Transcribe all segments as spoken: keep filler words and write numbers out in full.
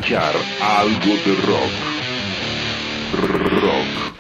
escuchar algo de rock. Rock.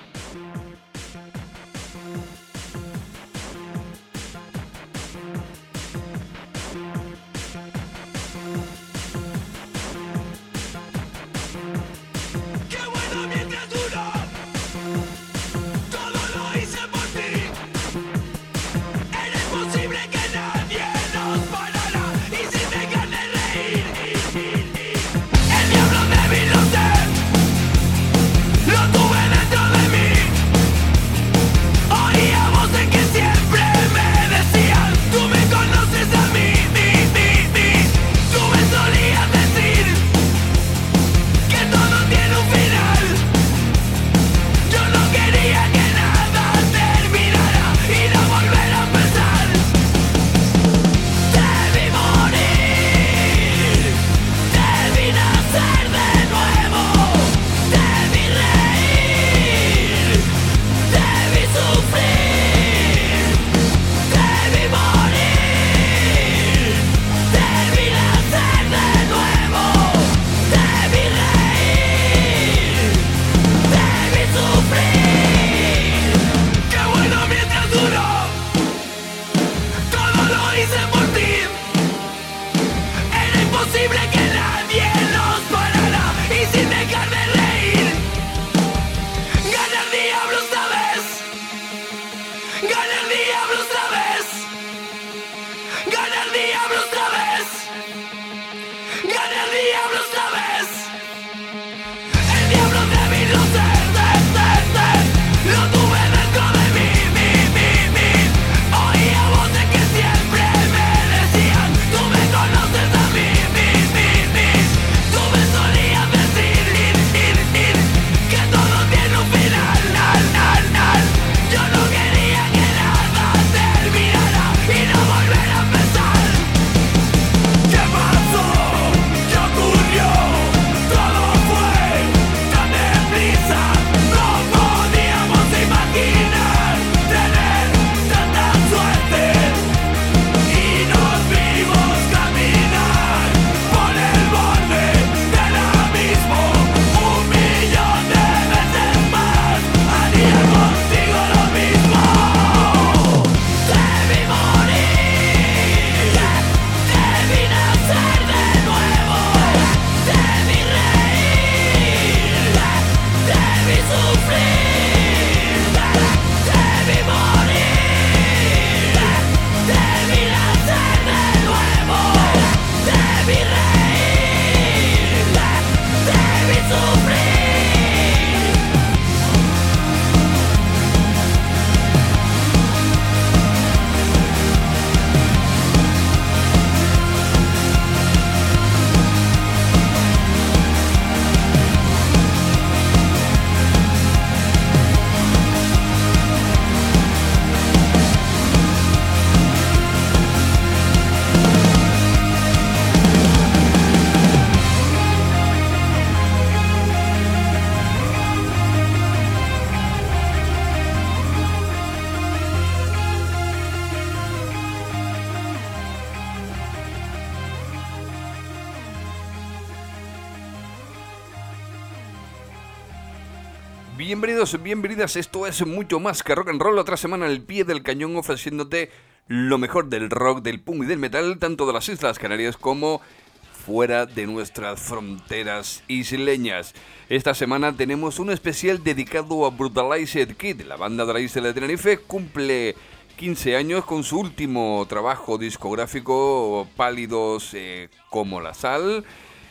Bienvenidos, bienvenidas, esto es mucho más que rock and roll, otra semana al pie del cañón ofreciéndote lo mejor del rock, del punk y del metal, tanto de las Islas Canarias como fuera de nuestras fronteras isleñas. Esta semana tenemos un especial dedicado a Brutalized Kid, la banda de la isla de Tenerife, cumple quince años con su último trabajo discográfico, Pálidos eh, como la sal,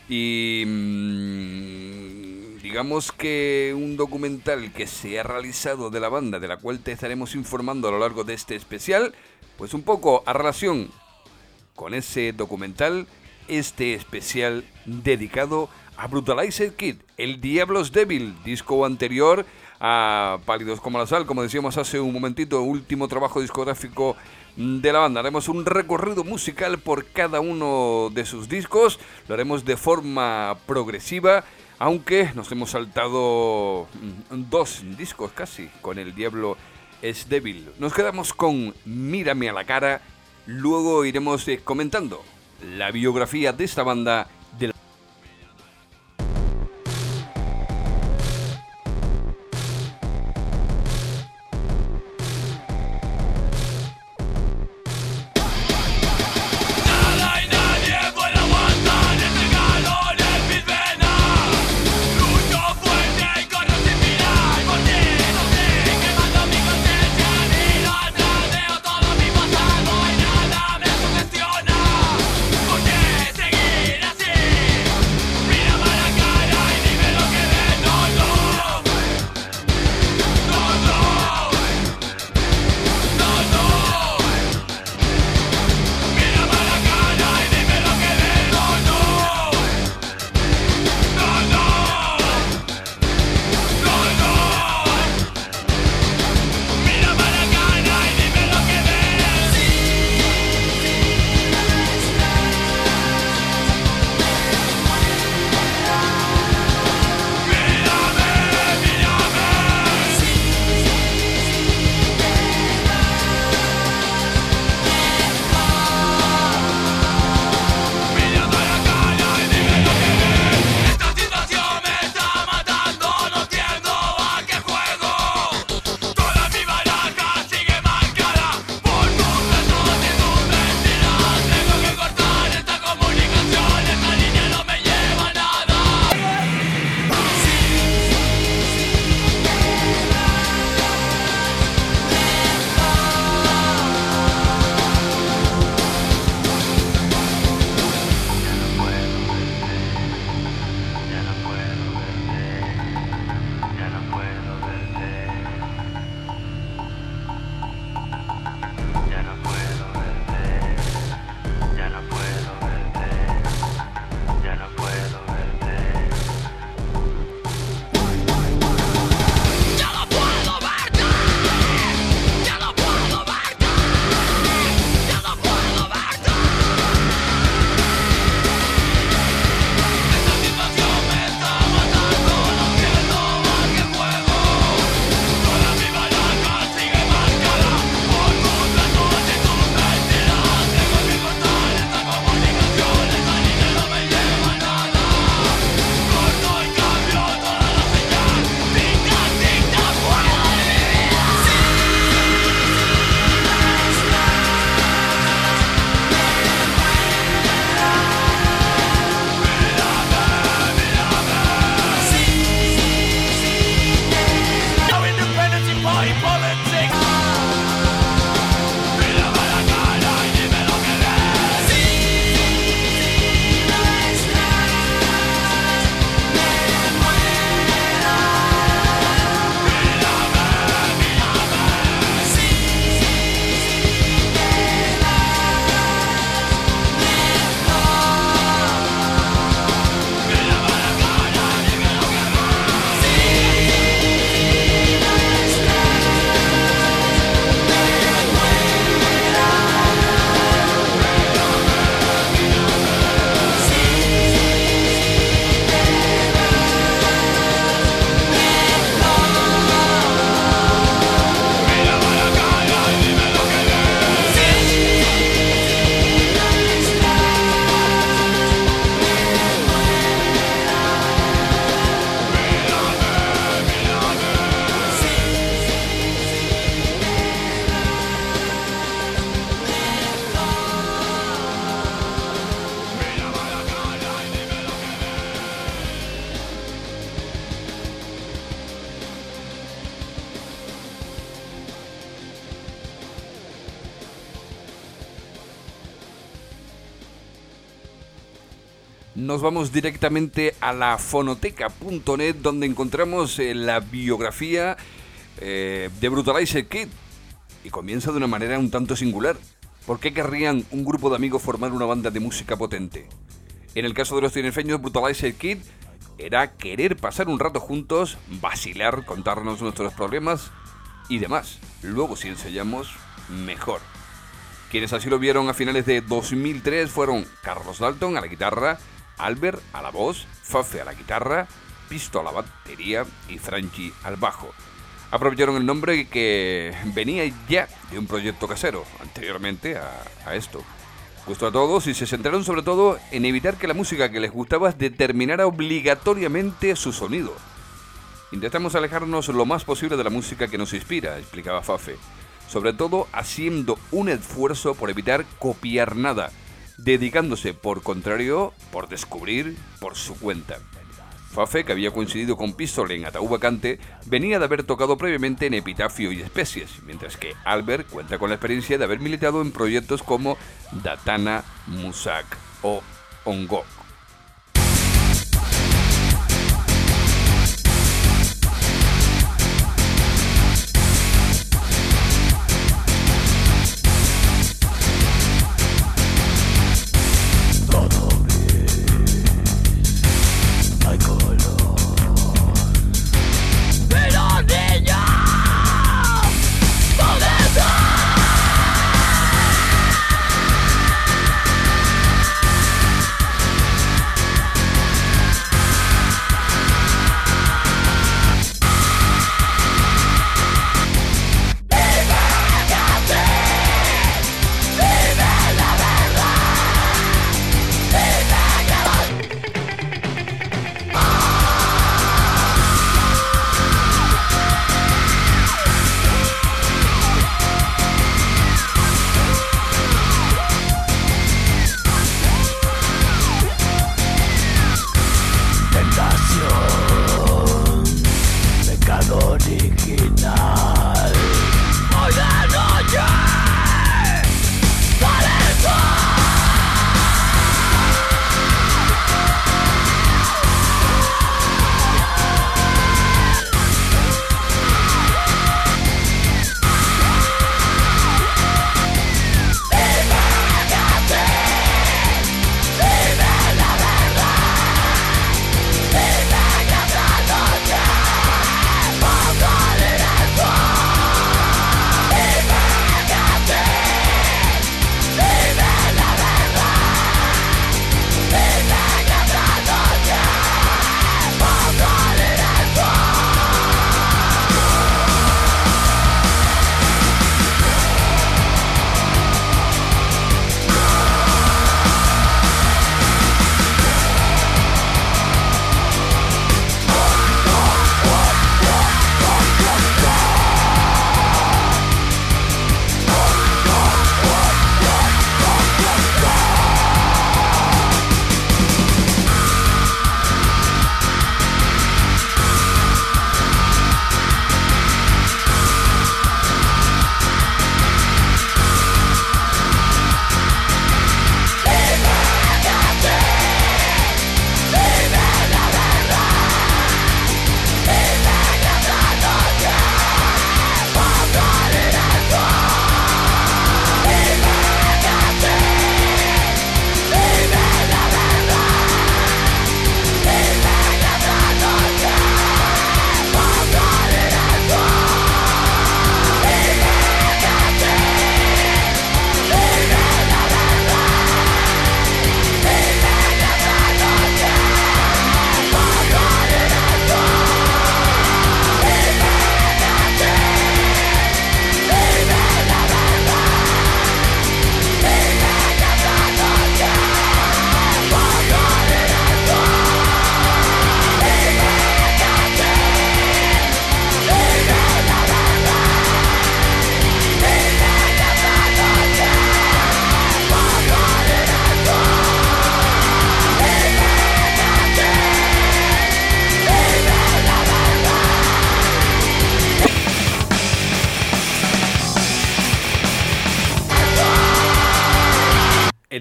y mmm, digamos que un documental que se ha realizado de la banda, de la cual te estaremos informando a lo largo de este especial, pues un poco a relación con ese documental, este especial dedicado a Brutalized Kid, El Diablo's Devil, disco anterior a Pálidos como la sal, como decíamos hace un momentito, último trabajo discográfico de la banda. Haremos un recorrido musical por cada uno de sus discos, lo haremos de forma progresiva, aunque nos hemos saltado dos discos casi con El Diablo es Débil. Nos quedamos con Mírame a la cara, luego iremos comentando la biografía de esta banda de la... Nos vamos directamente a la fonoteca punto net, donde encontramos eh, la biografía eh, de Brutalizer Kid. Y comienza de una manera un tanto singular. ¿Por qué querrían un grupo de amigos formar una banda de música potente? En el caso de los tinerfeños, Brutalizer Kid era querer pasar un rato juntos, vacilar, contarnos nuestros problemas y demás. Luego, si ensayamos, mejor. Quienes así lo vieron a finales de dos mil tres fueron Carlos Dalton a la guitarra, Albert a la voz, Fafe a la guitarra, Pisto a la batería y Franchi al bajo. Aprovecharon el nombre que venía ya de un proyecto casero, anteriormente a, a esto. Gustó a todos y se centraron sobre todo en evitar que la música que les gustaba determinara obligatoriamente su sonido. Intentamos alejarnos lo más posible de la música que nos inspira, explicaba Fafe, sobre todo haciendo un esfuerzo por evitar copiar nada, dedicándose por contrario por descubrir por su cuenta. Fafe, que había coincidido con Pistol en Ataúd Vacante, venía de haber tocado previamente en Epitafio y Especies, mientras que Albert cuenta con la experiencia de haber militado en proyectos como Datana, Musak o Ongok.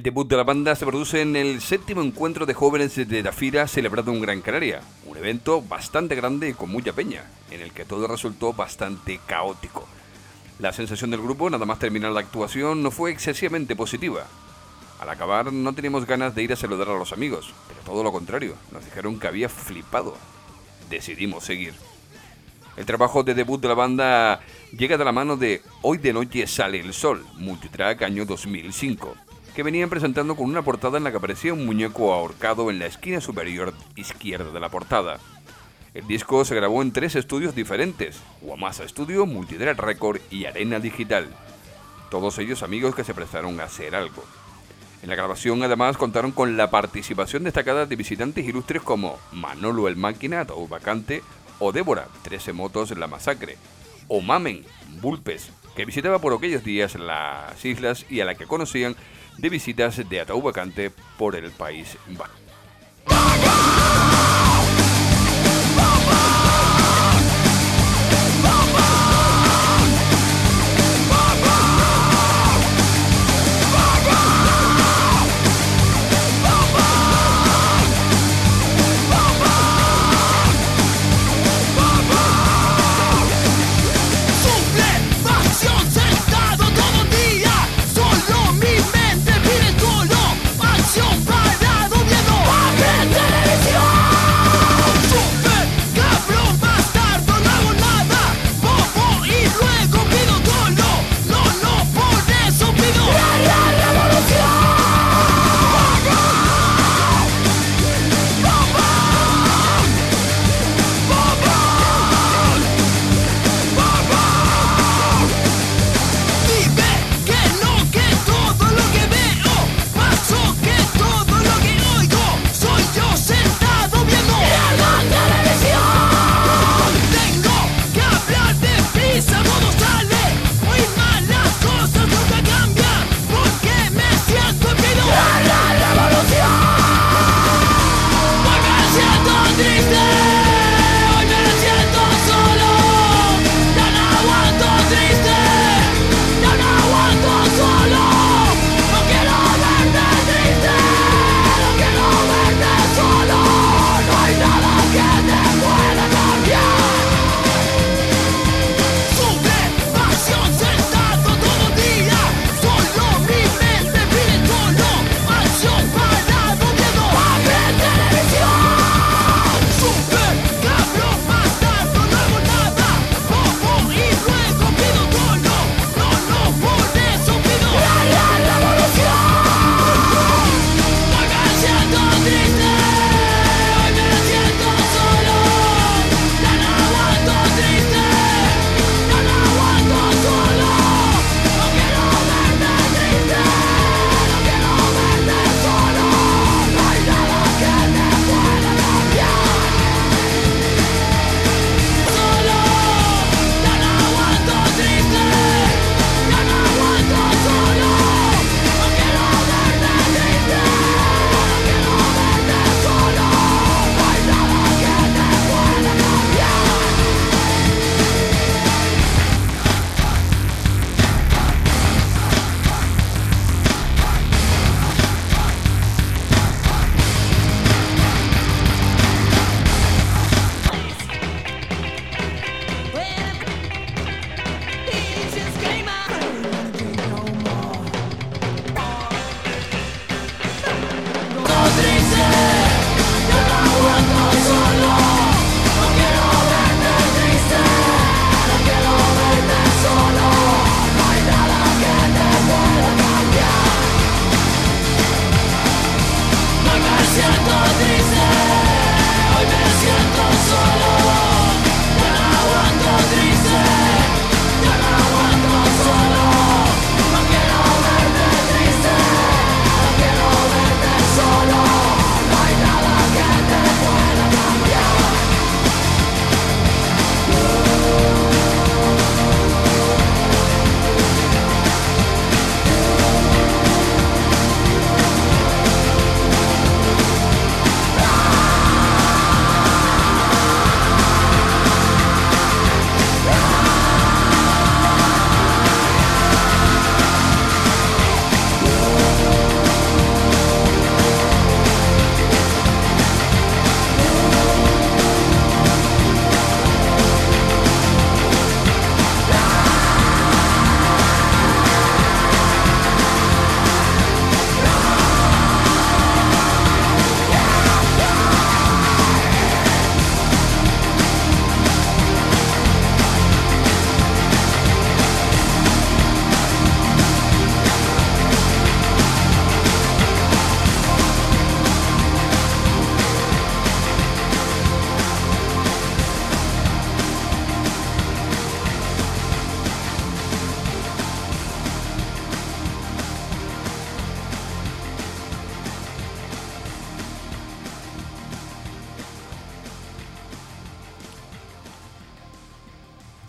El debut de la banda se produce en el séptimo encuentro de jóvenes de Tafira celebrado en Gran Canaria, un evento bastante grande y con mucha peña, en el que todo resultó bastante caótico. La sensación del grupo, nada más terminar la actuación, no fue excesivamente positiva. Al acabar no teníamos ganas de ir a saludar a los amigos, pero todo lo contrario, nos dijeron que había flipado. Decidimos seguir. El trabajo de debut de la banda llega de la mano de Hoy de Noche Sale el Sol, multitrack año dos mil cinco, que venían presentando con una portada en la que aparecía un muñeco ahorcado en la esquina superior izquierda de la portada. El disco se grabó en tres estudios diferentes: Guamasa Studio, Multitrack Record y Arena Digital. Todos ellos amigos que se prestaron a hacer algo. En la grabación además contaron con la participación destacada de visitantes ilustres como Manolo el Máquina, Ataúd Vacante, o Débora, trece Motos La Masacre, o Mamen, Bulpes, que visitaba por aquellos días las islas y a la que conocían de visitas de Ataúd Vacante por el País Vasco. Solo mi mente pide solo acción para gobierno.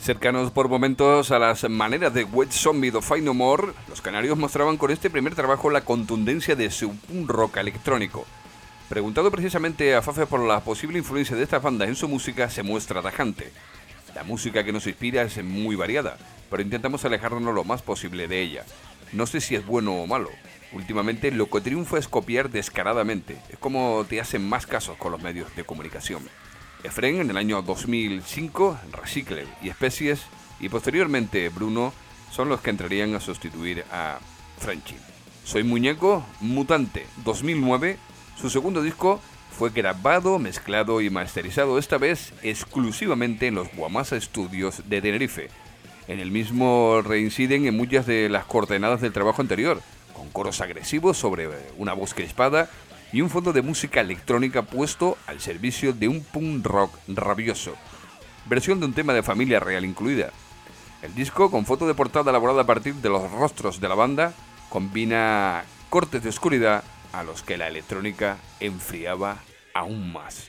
Cercanos por momentos a las maneras de Wet Zombie do Fight No More, los canarios mostraban con este primer trabajo la contundencia de su punk rock electrónico. Preguntado precisamente a Fafe por la posible influencia de estas bandas en su música, se muestra tajante. La música que nos inspira es muy variada, pero intentamos alejarnos lo más posible de ella. No sé si es bueno o malo. Últimamente lo que triunfa es copiar descaradamente. Es como te hacen más casos con los medios de comunicación. Efren en el año dos mil cinco, Recicle y Especies, y posteriormente Bruno, son los que entrarían a sustituir a Frenchy. Soy Muñeco, Mutante, dos mil nueve, su segundo disco fue grabado, mezclado y masterizado esta vez exclusivamente en los Guamasa Studios de Tenerife. En el mismo reinciden en muchas de las coordenadas del trabajo anterior, con coros agresivos sobre una voz crispada y un fondo de música electrónica puesto al servicio de un punk rock rabioso. Versión de un tema de Familia Real incluida. El disco, con foto de portada elaborada a partir de los rostros de la banda, combina cortes de oscuridad a los que la electrónica enfriaba aún más.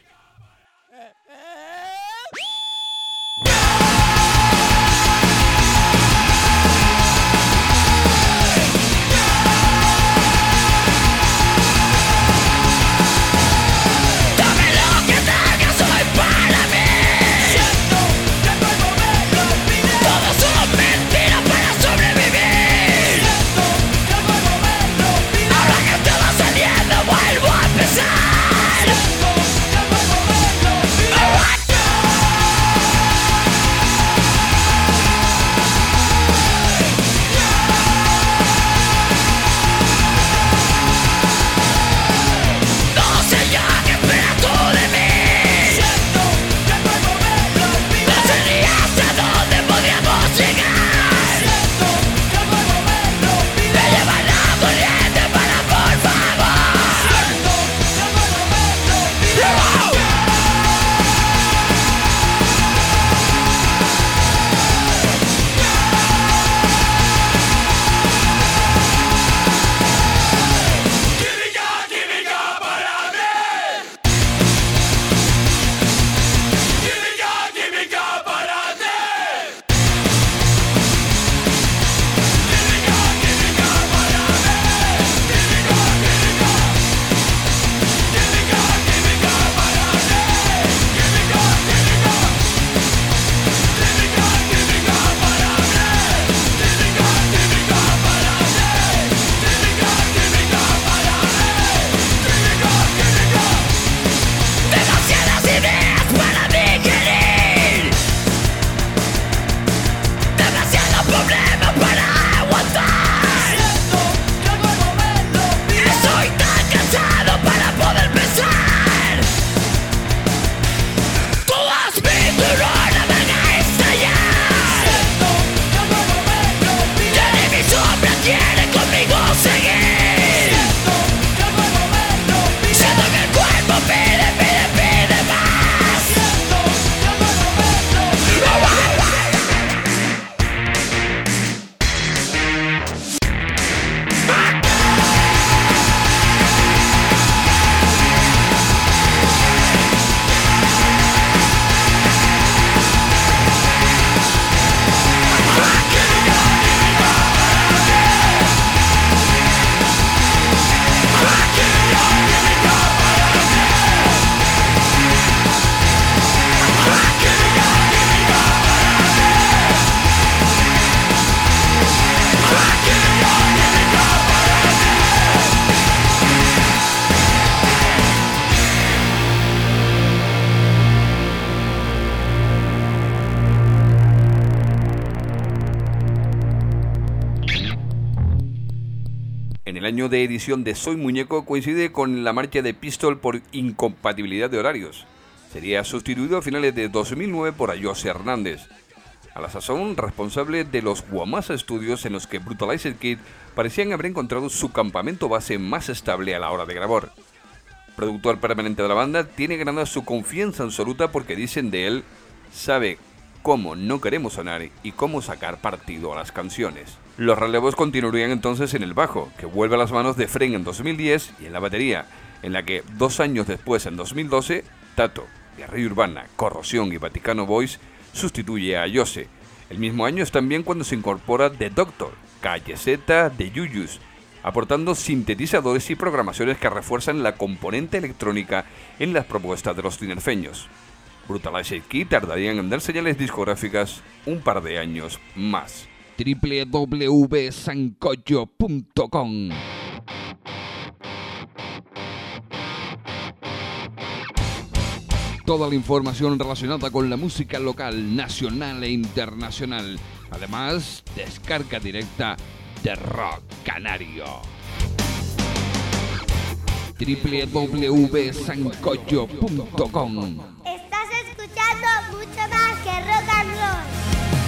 El año de edición de Soy Muñeco coincide con la marcha de Pistol por incompatibilidad de horarios. Sería sustituido a finales de dos mil nueve por Ayose Hernández, a la sazón responsable de los Guamasa Studios, en los que Brutalized Kid parecían haber encontrado su campamento base más estable a la hora de grabar. Productor permanente de la banda, tiene ganada su confianza absoluta porque dicen de él, sabe cómo no queremos sonar y cómo sacar partido a las canciones. Los relevos continuarían entonces en el bajo, que vuelve a las manos de Fren en dos mil diez, y en la batería, en la que dos años después, en dos mil doce, Tato, Guerrilla Urbana, Corrosión y Vaticano Boys sustituye a Ayose, El mismo año es también cuando se incorpora The Doctor, Calle Z de Yuyus, aportando sintetizadores y programaciones que refuerzan la componente electrónica en las propuestas de los tinerfeños. Brutalized Kid tardarían en dar señales discográficas un par de años más. doble u doble u doble u punto sancocho punto com Toda la información relacionada con la música local, nacional e internacional. Además, descarga directa de Rock Canario. doble u doble u doble u punto sancocho punto com Estás escuchando mucho más que rock and roll.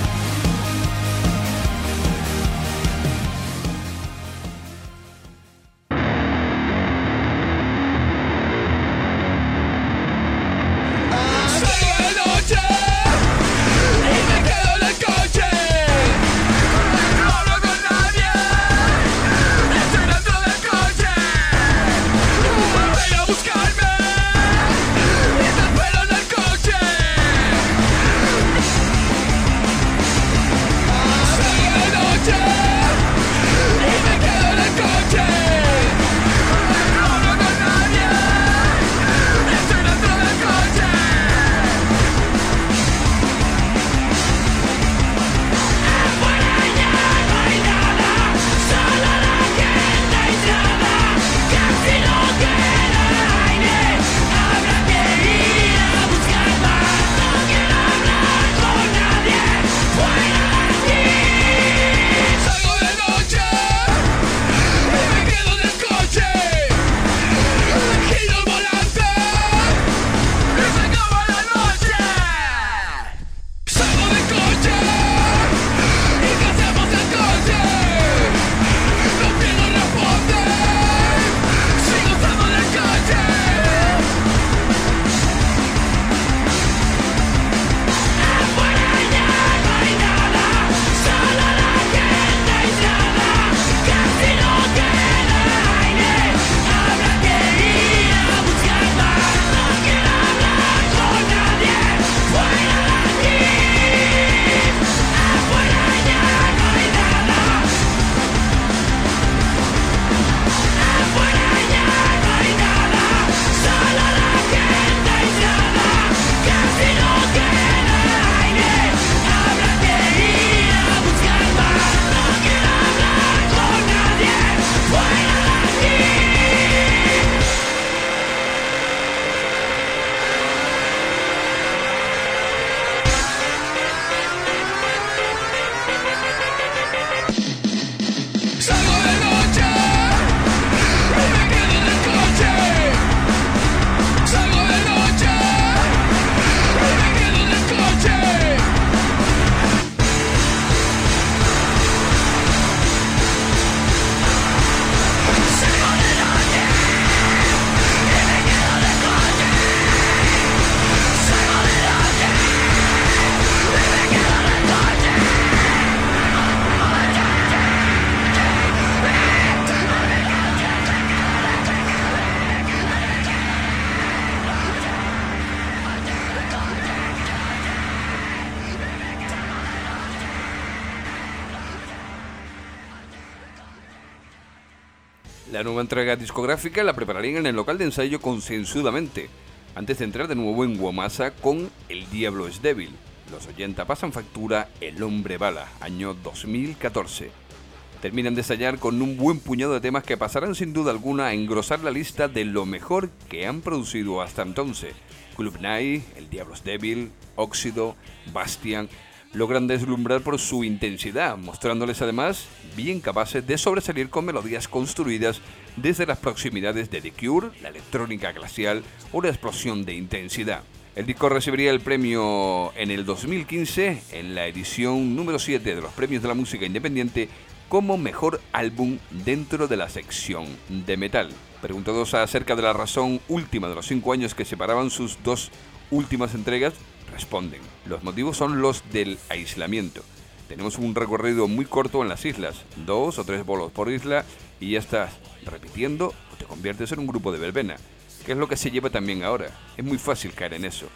La nueva entrega discográfica la prepararían en el local de ensayo concienzudamente, antes de entrar de nuevo en Guamasa con El Diablo es Débil. Los ochenta pasan factura El Hombre Bala, año dos mil catorce. Terminan de ensayar con un buen puñado de temas que pasarán sin duda alguna a engrosar la lista de lo mejor que han producido hasta entonces. Club Night, El Diablo es Débil, Óxido, Bastian, logran deslumbrar por su intensidad, mostrándoles además bien capaces de sobresalir con melodías construidas desde las proximidades de The Cure, la electrónica glacial o la explosión de intensidad. El disco recibiría el premio en el dos mil quince, en la edición número siete de los Premios de la Música Independiente, como mejor álbum dentro de la sección de metal. Preguntados acerca de la razón última de los cinco años que separaban sus dos últimas entregas, responden: los motivos son los del aislamiento. Tenemos un recorrido muy corto en las islas, dos o tres bolos por isla y ya estás repitiendo o te conviertes en un grupo de verbena, que es lo que se lleva también ahora. Es muy fácil caer en eso.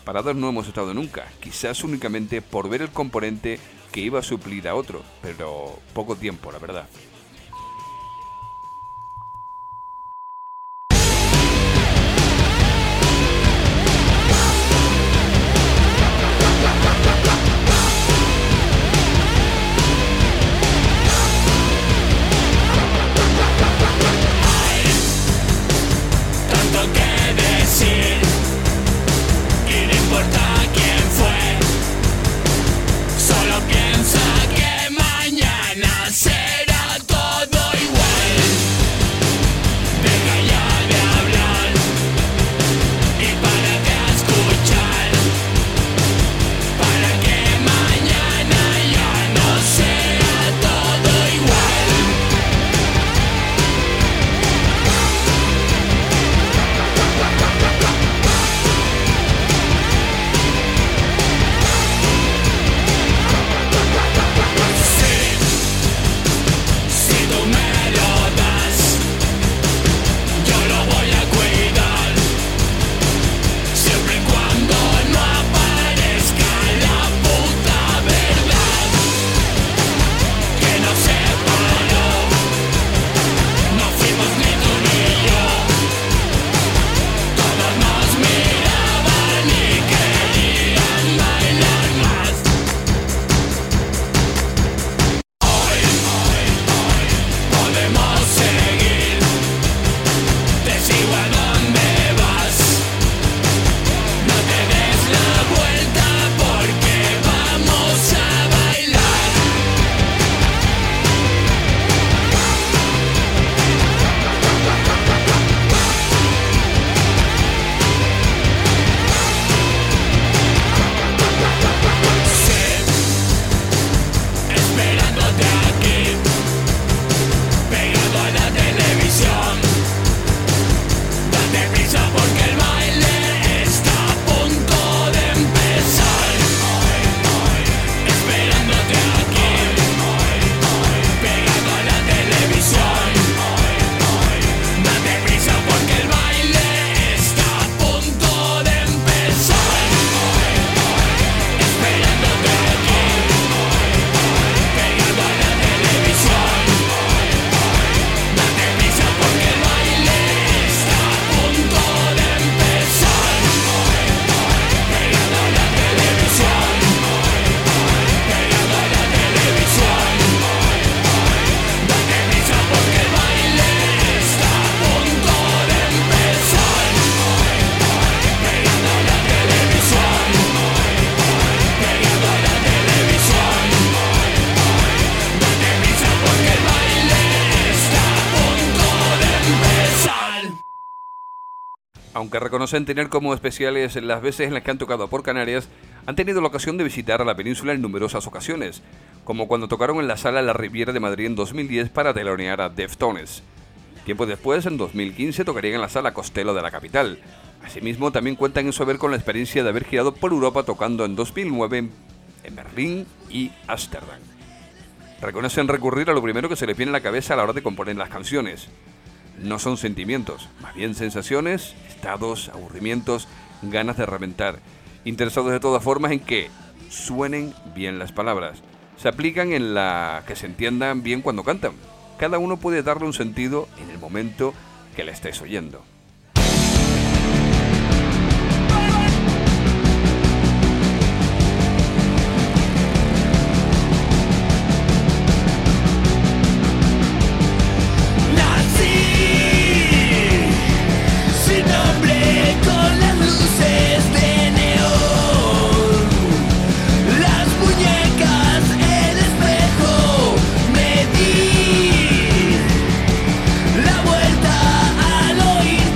Parados no hemos estado nunca, quizás únicamente por ver el componente que iba a suplir a otro, pero poco tiempo, la verdad. Aunque reconocen tener como especiales las veces en las que han tocado por Canarias, han tenido la ocasión de visitar a la península en numerosas ocasiones, como cuando tocaron en la Sala La Riviera de Madrid en dos mil diez para telonear a Deftones. Tiempo después, en dos mil quince, tocarían en la Sala Costello de la capital. Asimismo, también cuentan en su haber con la experiencia de haber girado por Europa tocando en dos mil nueve en Berlín y Ámsterdam. Reconocen recurrir a lo primero que se les viene a la cabeza a la hora de componer las canciones. No son sentimientos, más bien sensaciones, estados, aburrimientos, ganas de reventar. Interesados de todas formas en que suenen bien las palabras. Se aplican en la que se entiendan bien cuando cantan. Cada uno puede darle un sentido en el momento que la estés oyendo. La vuelta al oír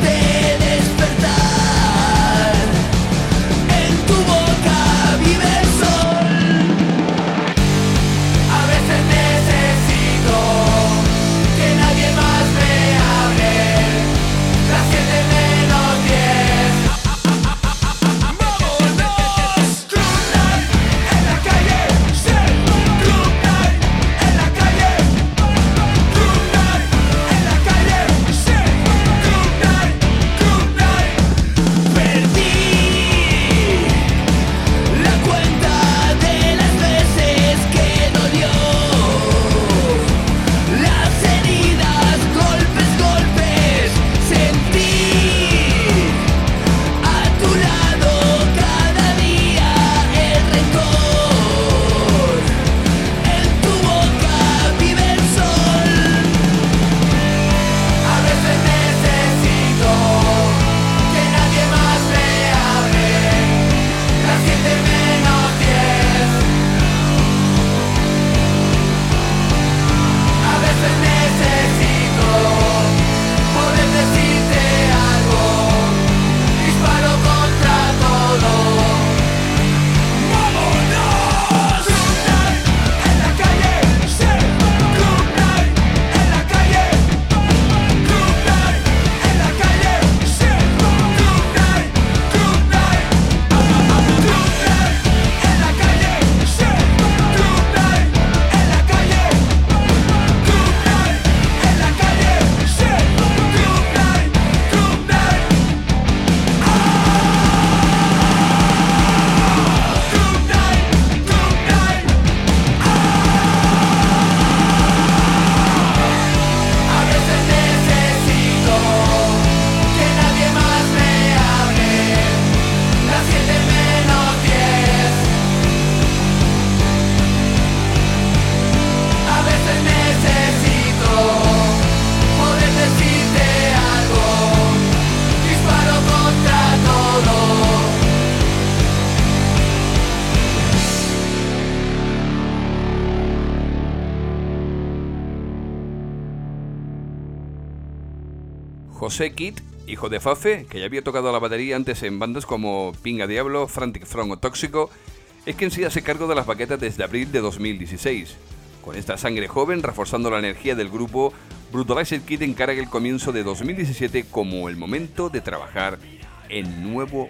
José Kit, hijo de Fafe, que ya había tocado la batería antes en bandas como Pinga Diablo, Frantic Front o Tóxico, es quien se hace cargo de las baquetas desde abril de dos mil dieciséis. Con esta sangre joven, reforzando la energía del grupo, Brutalized Kid encara el comienzo de dos mil diecisiete como el momento de trabajar en nuevo...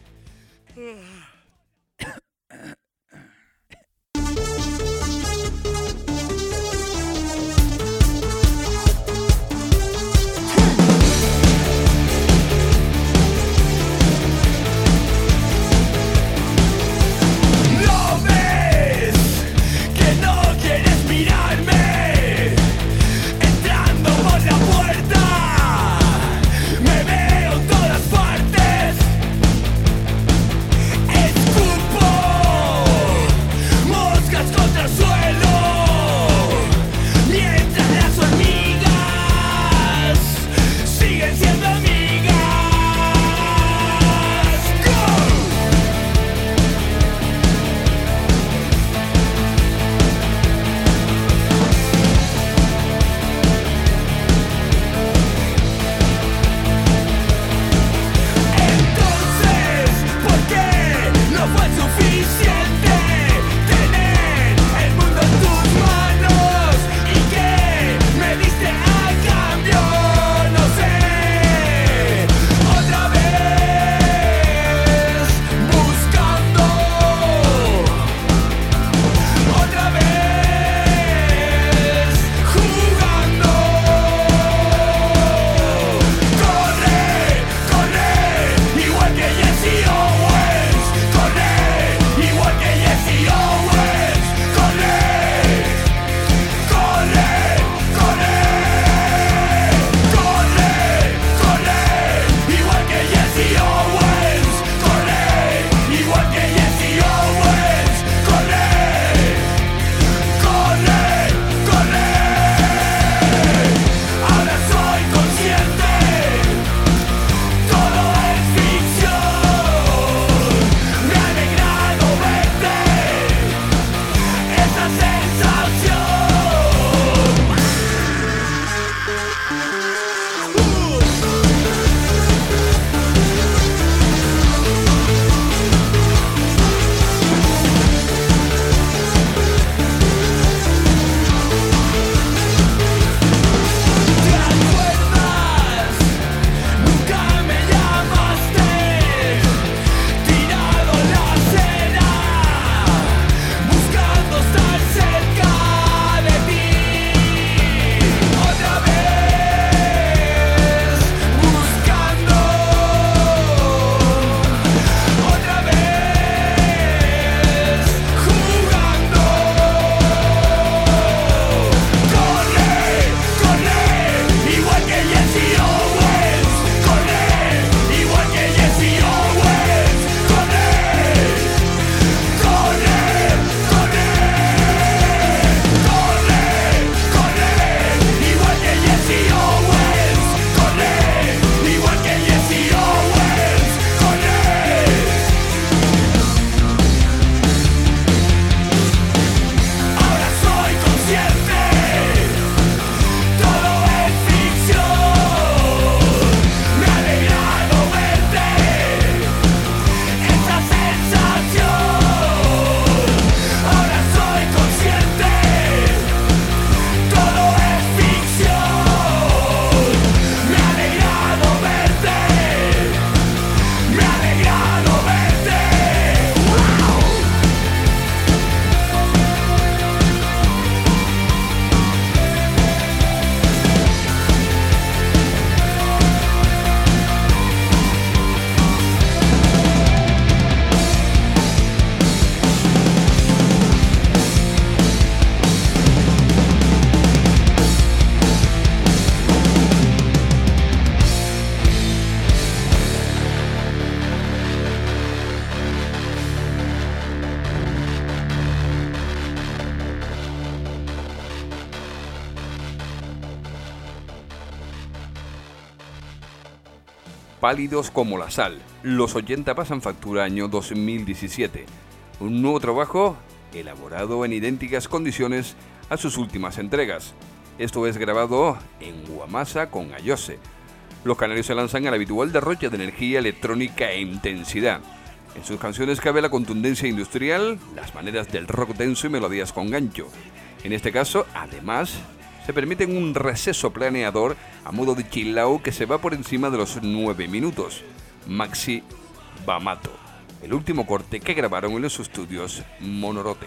Pálidos como la sal, los ochenta pasan factura año dos mil diecisiete. Un nuevo trabajo elaborado en idénticas condiciones a sus últimas entregas. Esto es grabado en Guamasa con Ayose. los canarios se lanzan al habitual derroche de energía electrónica e intensidad. En sus canciones cabe la contundencia industrial, las maneras del rock denso y melodías con gancho. En este caso, además, se permiten un receso planeador a modo de chill out que se va por encima de los nueve minutos. Maxi Bamato, el último corte que grabaron en los estudios Monorote.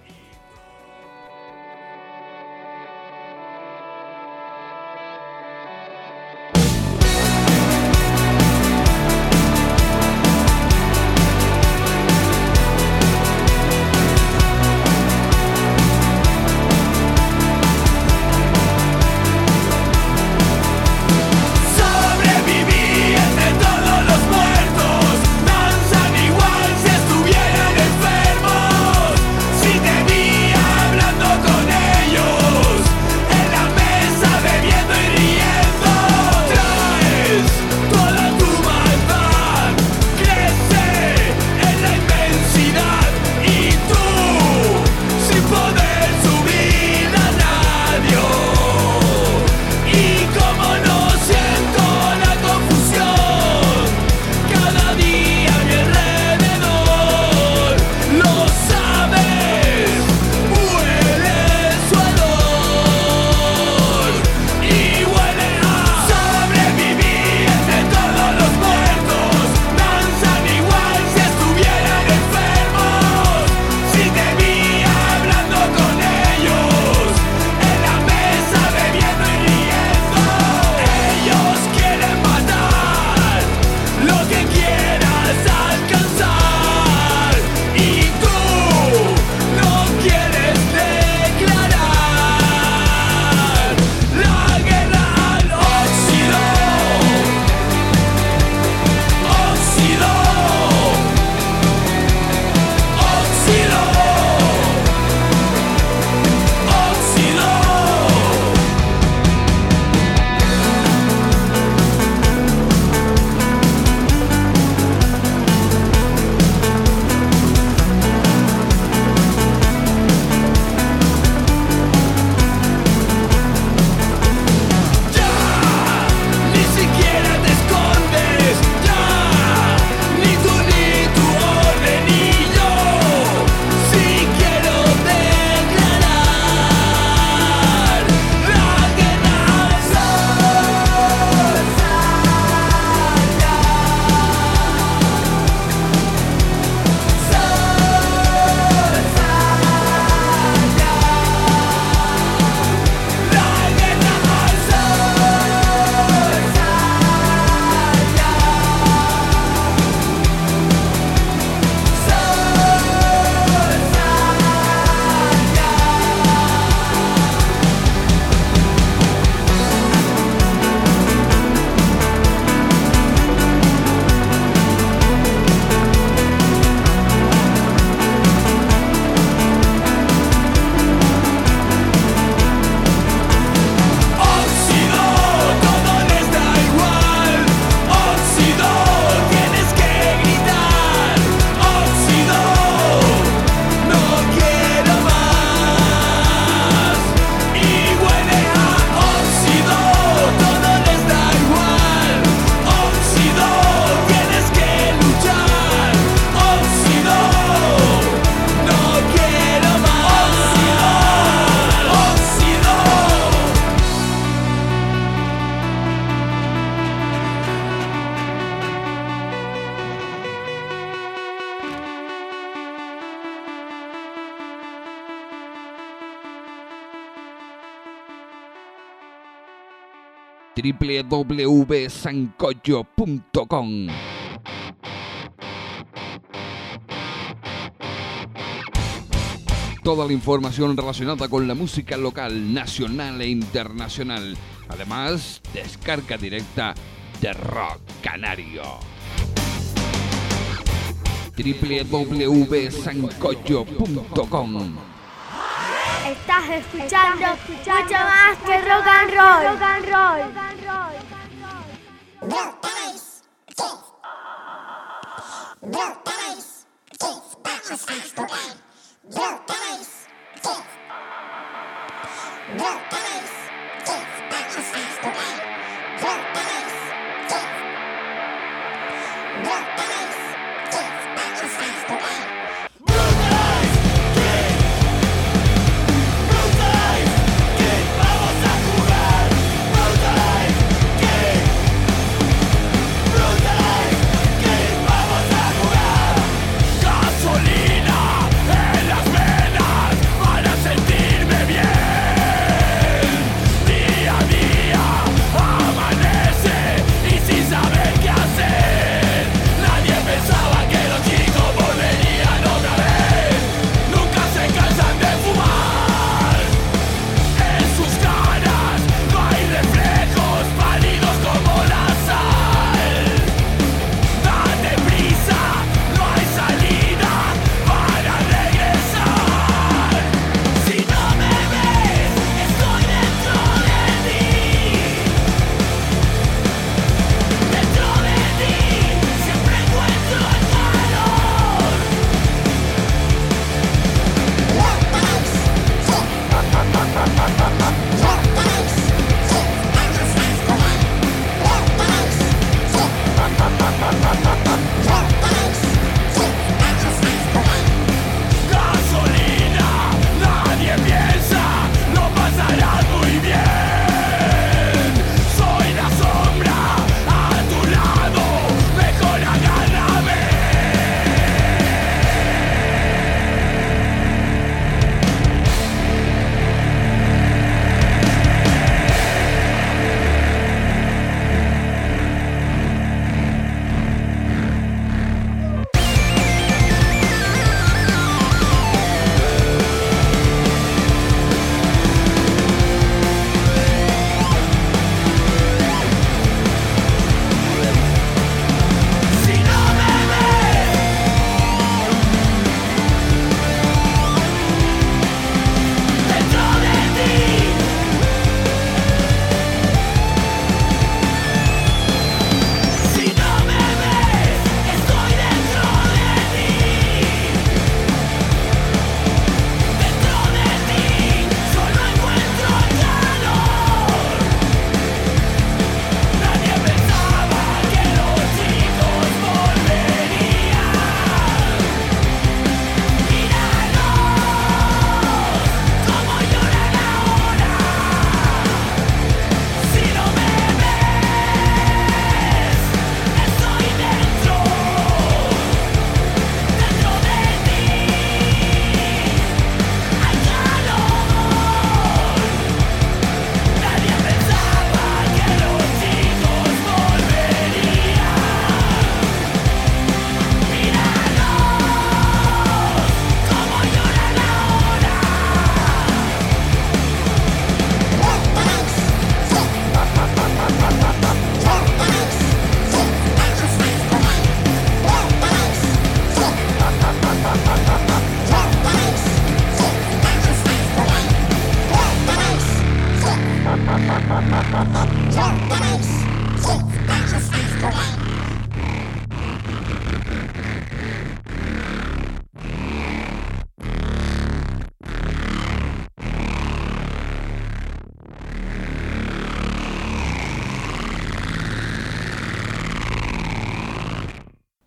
w w w punto sancocho punto com. Toda la información relacionada con la música local, nacional e internacional. Además, descarga directa de Rock Canario. w w w punto sancocho punto com. Estás escuchando mucho más que rock and roll. Rock and roll. No paráis, yes. No paráis, yes. Vamos a tocar. No paráis, yes. No paráis, yes. Vamos a tocar. No paráis,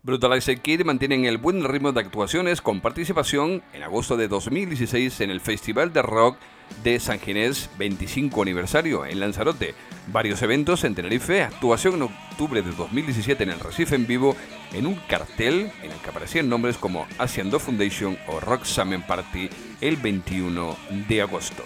Brutalized Kid mantienen el buen ritmo de actuaciones con participación en agosto de dos mil dieciséis en el Festival de Rock de San Ginés veinticinco aniversario en Lanzarote, varios eventos en Tenerife, actuación en octubre de dos mil diecisiete en el Recife en vivo en un cartel en el que aparecían nombres como Asian Dog Foundation o Rock Summer Party el veintiuno de agosto.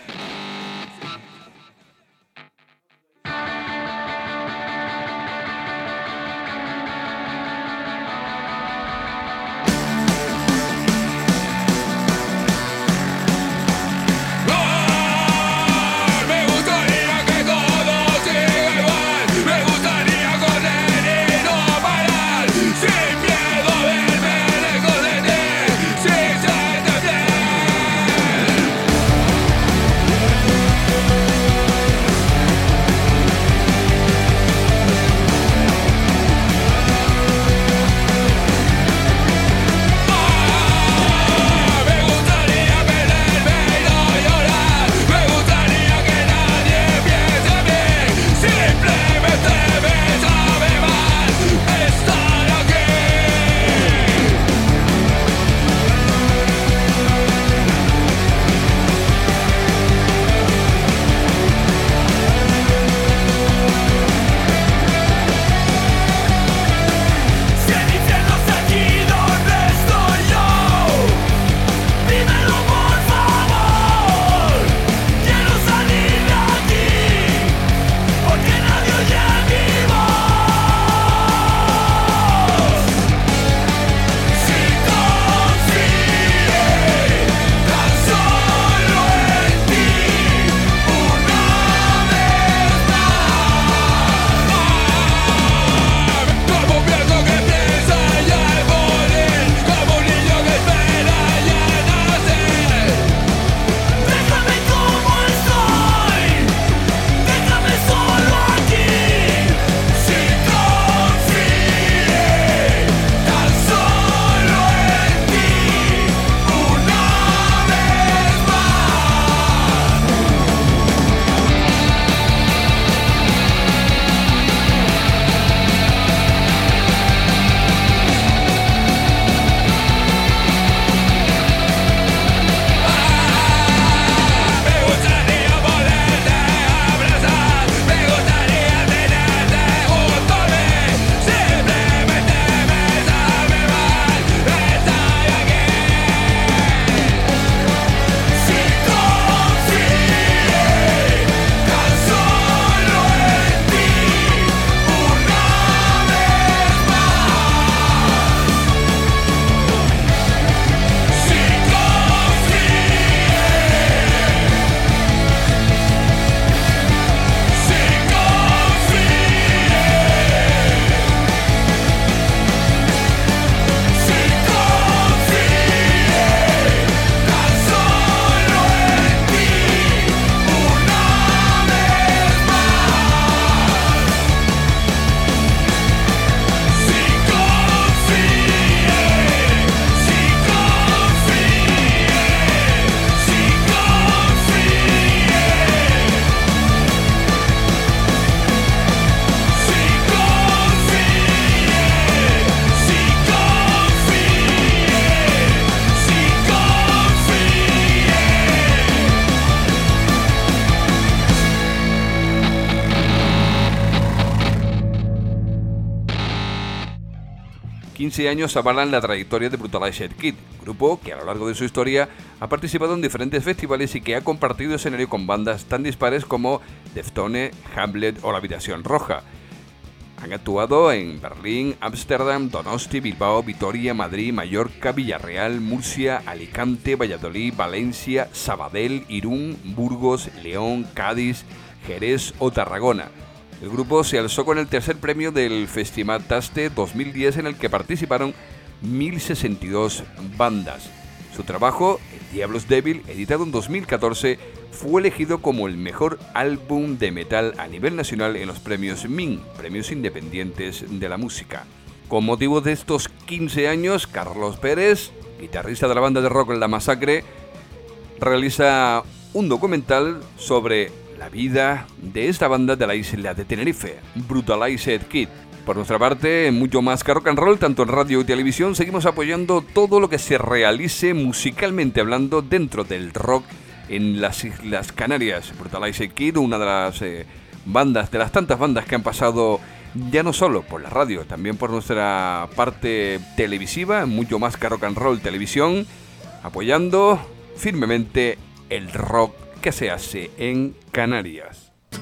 quince años avalan la trayectoria de Brutalized Kid, grupo que a lo largo de su historia ha participado en diferentes festivales y que ha compartido escenario con bandas tan dispares como Deftones, Hamlet o La Habitación Roja. Han actuado en Berlín, Ámsterdam, Donosti, Bilbao, Vitoria, Madrid, Mallorca, Villarreal, Murcia, Alicante, Valladolid, Valencia, Sabadell, Irún, Burgos, León, Cádiz, Jerez o Tarragona. El grupo se alzó con el tercer premio del Festival Taste dos mil diez en el que participaron mil sesenta y dos bandas. Su trabajo, El Diablo's Devil, editado en dos mil catorce, fue elegido como el mejor álbum de metal a nivel nacional en los premios M I N, Premios Independientes de la Música. Con motivo de estos quince años, Carlos Pérez, guitarrista de la banda de rock La Masacre, realiza un documental sobre la vida de esta banda de la isla de Tenerife, Brutalized Kid, Por nuestra parte, mucho más que rock and roll, tanto en radio y televisión, seguimos apoyando todo lo que se realice musicalmente hablando dentro del rock en las Islas Canarias. Brutalize Kid, una de las eh, bandas, de las tantas bandas que han pasado ya no solo por la radio, también por nuestra parte televisiva, mucho más que rock and roll televisión, apoyando firmemente el rock que se hace en Canarias.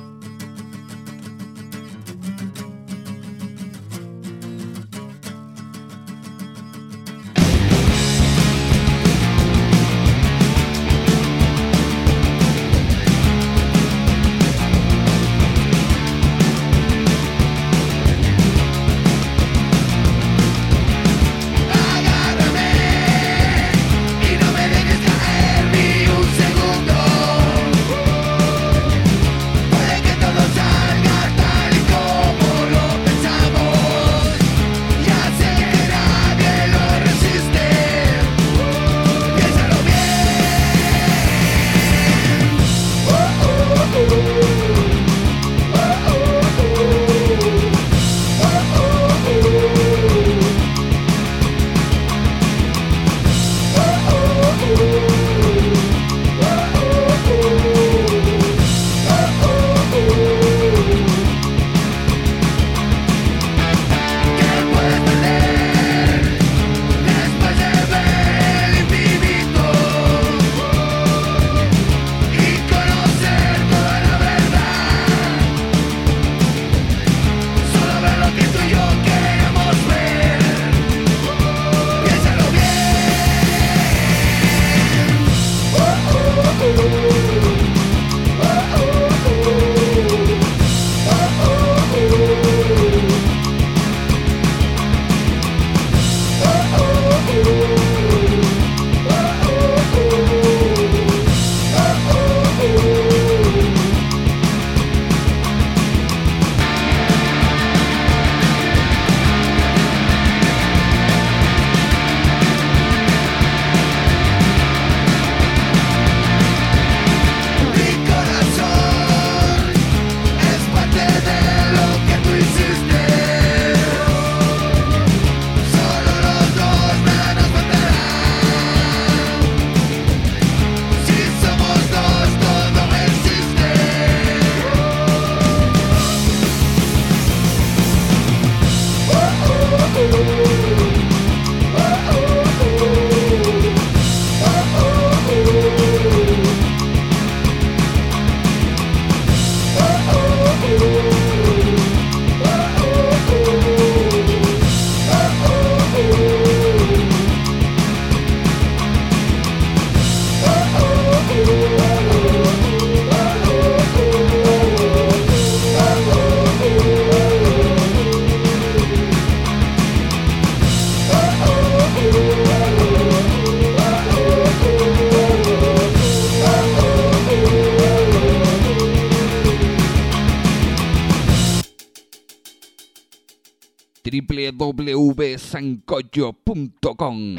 w w w punto sancocho punto com.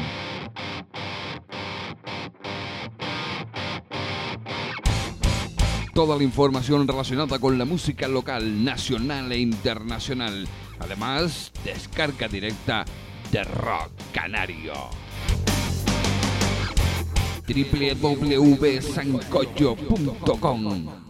Toda la información relacionada con la música local, nacional e internacional. Además, descarga directa de rock canario. w w w punto sancocho punto com.